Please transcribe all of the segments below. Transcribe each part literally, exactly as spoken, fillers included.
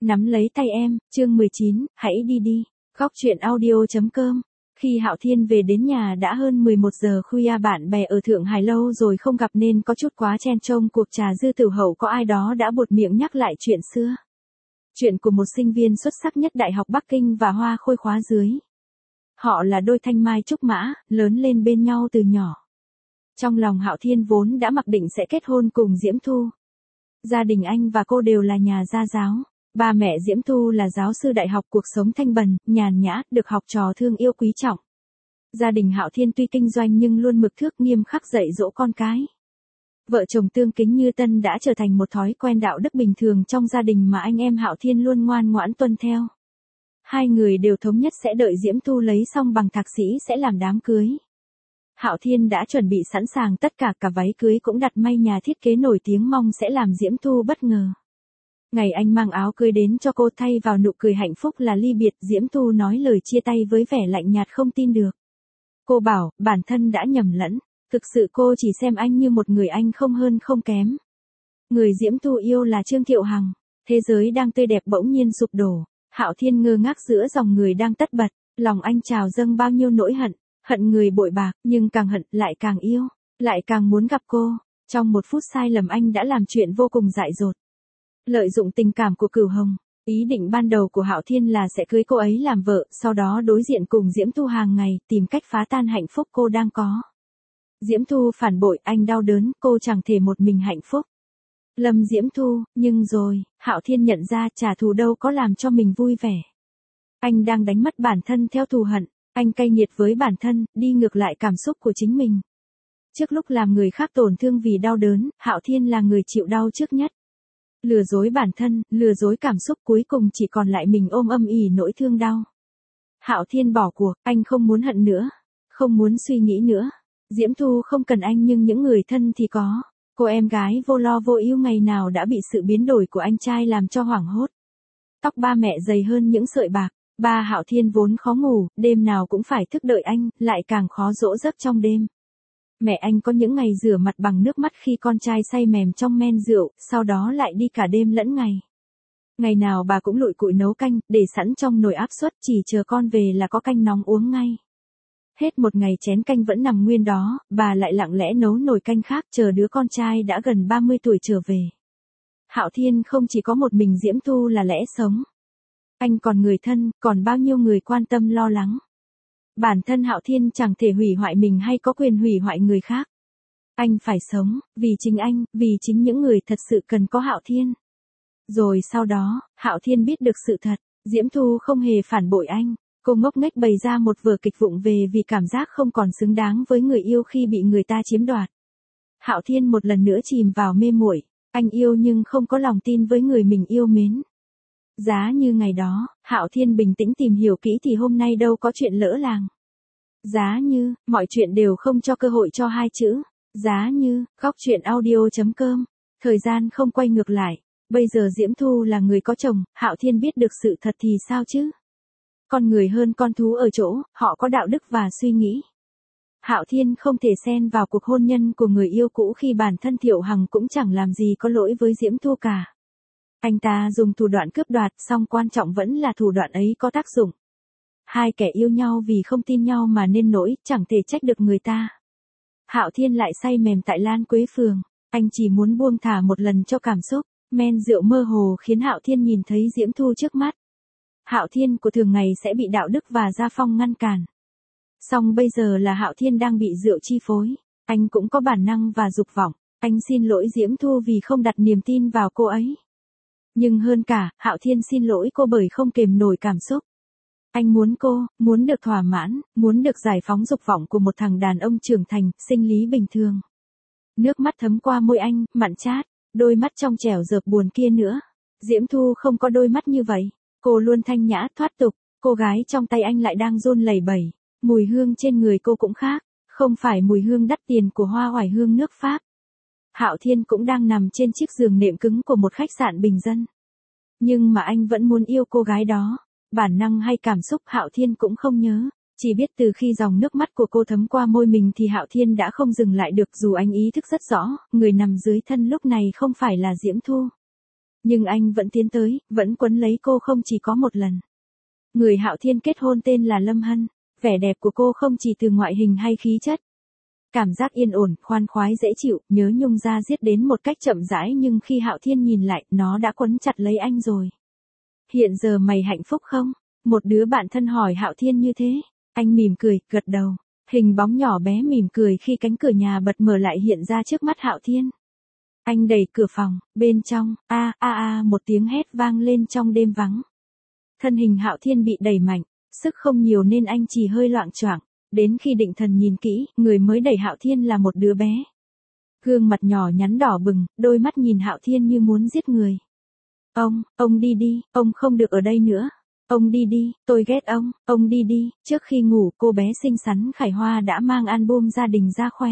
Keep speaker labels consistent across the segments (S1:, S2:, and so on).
S1: Nắm lấy tay em, chương mười chín, hãy đi đi. Góc truyện audio.com. Khi Hạo Thiên về đến nhà đã hơn mười một giờ khuya, bạn bè ở Thượng Hải lâu rồi không gặp nên có chút quá chen chông cuộc trà dư tử hậu, có ai đó đã buột miệng nhắc lại chuyện xưa. Chuyện của một sinh viên xuất sắc nhất Đại học Bắc Kinh và Hoa Khôi khóa dưới. Họ là đôi thanh mai trúc mã, lớn lên bên nhau từ nhỏ. Trong lòng Hạo Thiên vốn đã mặc định sẽ kết hôn cùng Diễm Thu. Gia đình anh và cô đều là nhà gia giáo. Ba mẹ Diễm Thu là giáo sư đại học, cuộc sống thanh bần, nhàn nhã, được học trò thương yêu quý trọng. Gia đình Hạo Thiên tuy kinh doanh nhưng luôn mực thước nghiêm khắc dạy dỗ con cái. Vợ chồng tương kính như tân đã trở thành một thói quen đạo đức bình thường trong gia đình mà anh em Hạo Thiên luôn ngoan ngoãn tuân theo. Hai người đều thống nhất sẽ đợi Diễm Thu lấy xong bằng thạc sĩ sẽ làm đám cưới. Hạo Thiên đã chuẩn bị sẵn sàng tất cả, cả váy cưới cũng đặt may nhà thiết kế nổi tiếng, mong sẽ làm Diễm Thu bất ngờ. Ngày anh mang áo cưới đến cho cô, thay vào nụ cười hạnh phúc là ly biệt, Diễm Thu nói lời chia tay với vẻ lạnh nhạt không tin được. Cô bảo, bản thân đã nhầm lẫn, thực sự cô chỉ xem anh như một người anh không hơn không kém. Người Diễm Thu yêu là Trương Thiệu Hằng. Thế giới đang tươi đẹp bỗng nhiên sụp đổ. Hạo Thiên ngơ ngác giữa dòng người đang tất bật, lòng anh trào dâng bao nhiêu nỗi hận, hận người bội bạc, nhưng càng hận lại càng yêu, lại càng muốn gặp cô. Trong một phút sai lầm anh đã làm chuyện vô cùng dại dột. Lợi dụng tình cảm của Cửu Hồng, ý định ban đầu của Hạo Thiên là sẽ cưới cô ấy làm vợ, sau đó đối diện cùng Diễm Thu hàng ngày, tìm cách phá tan hạnh phúc cô đang có. Diễm Thu phản bội, anh đau đớn, cô chẳng thể một mình hạnh phúc. Lâm Diễm Thu, nhưng rồi, Hạo Thiên nhận ra trả thù đâu có làm cho mình vui vẻ. Anh đang đánh mất bản thân theo thù hận, anh cay nghiệt với bản thân, đi ngược lại cảm xúc của chính mình. Trước lúc làm người khác tổn thương vì đau đớn, Hạo Thiên là người chịu đau trước nhất. Lừa dối bản thân, lừa dối cảm xúc, cuối cùng chỉ còn lại mình ôm âm ỉ nỗi thương đau. Hạo Thiên bỏ cuộc, anh không muốn hận nữa, không muốn suy nghĩ nữa. Diễm Thu không cần anh nhưng những người thân thì có. Cô em gái vô lo vô ưu ngày nào đã bị sự biến đổi của anh trai làm cho hoảng hốt. Tóc ba mẹ dày hơn những sợi bạc, ba Hạo Thiên vốn khó ngủ, đêm nào cũng phải thức đợi anh, lại càng khó dỗ giấc trong đêm. Mẹ anh có những ngày rửa mặt bằng nước mắt khi con trai say mềm trong men rượu, sau đó lại đi cả đêm lẫn ngày. Ngày nào bà cũng lụi cụi nấu canh, để sẵn trong nồi áp suất, chỉ chờ con về là có canh nóng uống ngay. Hết một ngày chén canh vẫn nằm nguyên đó, bà lại lặng lẽ nấu nồi canh khác, chờ đứa con trai đã gần ba mươi tuổi trở về. Hạo Thiên không chỉ có một mình Diễm Thu là lẽ sống. Anh còn người thân, còn bao nhiêu người quan tâm lo lắng. Bản thân Hạo Thiên chẳng thể hủy hoại mình hay có quyền hủy hoại người khác. Anh phải sống, vì chính anh, vì chính những người thật sự cần có Hạo Thiên. Rồi sau đó, Hạo Thiên biết được sự thật, Diễm Thu không hề phản bội anh. Cô ngốc nghếch bày ra một vở kịch vụng về vì cảm giác không còn xứng đáng với người yêu khi bị người ta chiếm đoạt. Hạo Thiên một lần nữa chìm vào mê muội, anh yêu nhưng không có lòng tin với người mình yêu mến. Giá như ngày đó, Hạo Thiên bình tĩnh tìm hiểu kỹ thì hôm nay đâu có chuyện lỡ làng. Giá như, mọi chuyện đều không cho cơ hội cho hai chữ. Giá như, góc truyện audio.com. Thời gian không quay ngược lại. Bây giờ Diễm Thu là người có chồng, Hạo Thiên biết được sự thật thì sao chứ? Con người hơn con thú ở chỗ, họ có đạo đức và suy nghĩ. Hạo Thiên không thể xen vào cuộc hôn nhân của người yêu cũ khi bản thân Thiệu Hằng cũng chẳng làm gì có lỗi với Diễm Thu cả. Anh ta dùng thủ đoạn cướp đoạt, song quan trọng vẫn là thủ đoạn ấy có tác dụng. Hai kẻ yêu nhau vì không tin nhau mà nên nỗi, chẳng thể trách được người ta. Hạo Thiên lại say mềm tại Lan Quế Phường, anh chỉ muốn buông thả một lần cho cảm xúc. Men rượu mơ hồ khiến Hạo Thiên nhìn thấy Diễm Thu trước mắt. Hạo Thiên của thường ngày sẽ bị đạo đức và gia phong ngăn cản. Song bây giờ là Hạo Thiên đang bị rượu chi phối, anh cũng có bản năng và dục vọng. Anh xin lỗi Diễm Thu vì không đặt niềm tin vào cô ấy. Nhưng hơn cả, Hạo Thiên xin lỗi cô bởi không kềm nổi cảm xúc. Anh muốn cô, muốn được thỏa mãn, muốn được giải phóng dục vọng của một thằng đàn ông trưởng thành, sinh lý bình thường. Nước mắt thấm qua môi anh, mặn chát, đôi mắt trong trẻo dợp buồn kia nữa. Diễm Thu không có đôi mắt như vậy. Cô luôn thanh nhã thoát tục, cô gái trong tay anh lại đang run lẩy bẩy. Mùi hương trên người cô cũng khác, không phải mùi hương đắt tiền của hoa oải hương nước Pháp. Hạo Thiên cũng đang nằm trên chiếc giường nệm cứng của một khách sạn bình dân. Nhưng mà anh vẫn muốn yêu cô gái đó. Bản năng hay cảm xúc Hạo Thiên cũng không nhớ. Chỉ biết từ khi dòng nước mắt của cô thấm qua môi mình thì Hạo Thiên đã không dừng lại được, dù anh ý thức rất rõ, người nằm dưới thân lúc này không phải là Diễm Thu. Nhưng anh vẫn tiến tới, vẫn quấn lấy cô không chỉ có một lần. Người Hạo Thiên kết hôn tên là Lâm Hân, vẻ đẹp của cô không chỉ từ ngoại hình hay khí chất. Cảm giác yên ổn, khoan khoái dễ chịu, nhớ nhung ra giết đến một cách chậm rãi nhưng khi Hạo Thiên nhìn lại, nó đã quấn chặt lấy anh rồi. Hiện giờ mày hạnh phúc không? Một đứa bạn thân hỏi Hạo Thiên như thế. Anh mỉm cười, gật đầu. Hình bóng nhỏ bé mỉm cười khi cánh cửa nhà bật mở lại hiện ra trước mắt Hạo Thiên. Anh đẩy cửa phòng, bên trong, a a a một tiếng hét vang lên trong đêm vắng. Thân hình Hạo Thiên bị đẩy mạnh, sức không nhiều nên anh chỉ hơi loạng choạng. Đến khi định thần nhìn kỹ, người mới đẩy Hạo Thiên là một đứa bé. Gương mặt nhỏ nhắn đỏ bừng, đôi mắt nhìn Hạo Thiên như muốn giết người. Ông, ông đi đi, ông không được ở đây nữa. Ông đi đi, tôi ghét ông, ông đi đi. Trước khi ngủ, cô bé xinh xắn Khải Hoa đã mang album gia đình ra khoe.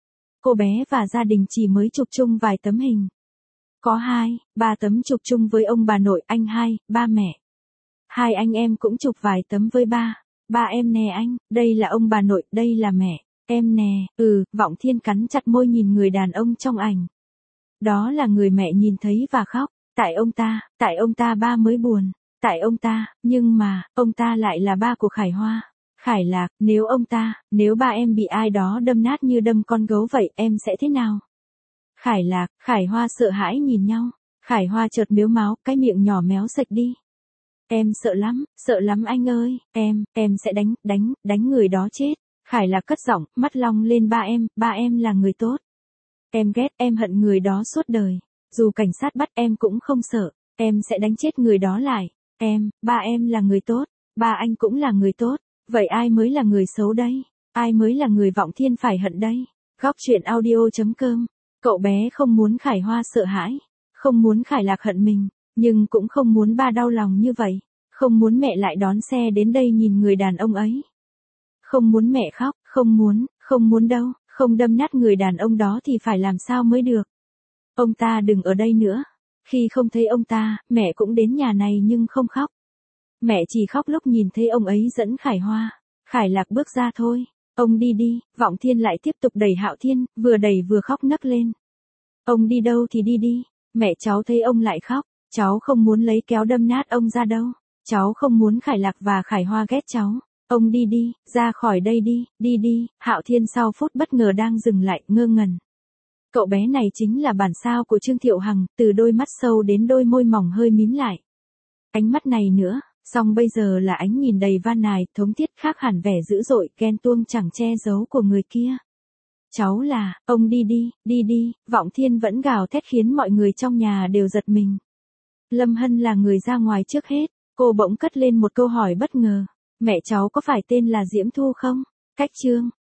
S1: Cô bé và gia đình chỉ mới chụp chung vài tấm hình. Có hai, ba tấm chụp chung với ông bà nội, anh hai, ba mẹ. Hai anh em cũng chụp vài tấm với ba. Ba em nè anh, đây là ông bà nội, đây là mẹ. Em nè, ừ, Vọng Thiên cắn chặt môi nhìn người đàn ông trong ảnh. Đó là người mẹ nhìn thấy và khóc. Tại ông ta, tại ông ta ba mới buồn. Tại ông ta, nhưng mà, ông ta lại là ba của Khải Hoa. Khải Lạc, nếu ông ta, nếu ba em bị ai đó đâm nát như đâm con gấu vậy, em sẽ thế nào? Khải Lạc, Khải Hoa sợ hãi nhìn nhau. Khải Hoa chợt mếu máo, cái miệng nhỏ méo sạch đi. Em sợ lắm, sợ lắm anh ơi, em, em sẽ đánh, đánh, đánh người đó chết. Khải Lạc cất giọng, mắt long lên ba em, ba em là người tốt. Em ghét, em hận người đó suốt đời. Dù cảnh sát bắt em cũng không sợ, em sẽ đánh chết người đó lại. Em, ba em là người tốt, ba anh cũng là người tốt. Vậy ai mới là người xấu đây? Ai mới là người Vọng Thiên phải hận đây? Góc truyện audio chấm com. Cậu bé không muốn Khải Hoa sợ hãi, không muốn Khải Lạc hận mình, nhưng cũng không muốn ba đau lòng như vậy. Không muốn mẹ lại đón xe đến đây nhìn người đàn ông ấy. Không muốn mẹ khóc, không muốn, không muốn đâu, không đâm nát người đàn ông đó thì phải làm sao mới được. Ông ta đừng ở đây nữa. Khi không thấy ông ta, mẹ cũng đến nhà này nhưng không khóc. Mẹ chỉ khóc lúc nhìn thấy ông ấy dẫn Khải Hoa. Khải Lạc bước ra thôi. Ông đi đi, Vọng Thiên lại tiếp tục đẩy Hạo Thiên, vừa đẩy vừa khóc nấc lên. Ông đi đâu thì đi đi. Mẹ cháu thấy ông lại khóc, cháu không muốn lấy kéo đâm nát ông ra đâu. Cháu không muốn Khải Lạc và Khải Hoa ghét cháu. Ông đi đi, ra khỏi đây đi, đi đi. Hạo Thiên sau phút bất ngờ đang dừng lại, ngơ ngẩn. Cậu bé này chính là bản sao của Trương Thiệu Hằng, từ đôi mắt sâu đến đôi môi mỏng hơi mím lại. Ánh mắt này nữa, song bây giờ là ánh nhìn đầy van nài, thống thiết khác hẳn vẻ dữ dội, ghen tuông chẳng che giấu của người kia. Cháu là, ông đi đi, đi đi, Vọng Thiên vẫn gào thét khiến mọi người trong nhà đều giật mình. Lâm Hân là người ra ngoài trước hết, cô bỗng cất lên một câu hỏi bất ngờ. Mẹ cháu có phải tên là Diễm Thu không? Cách chương.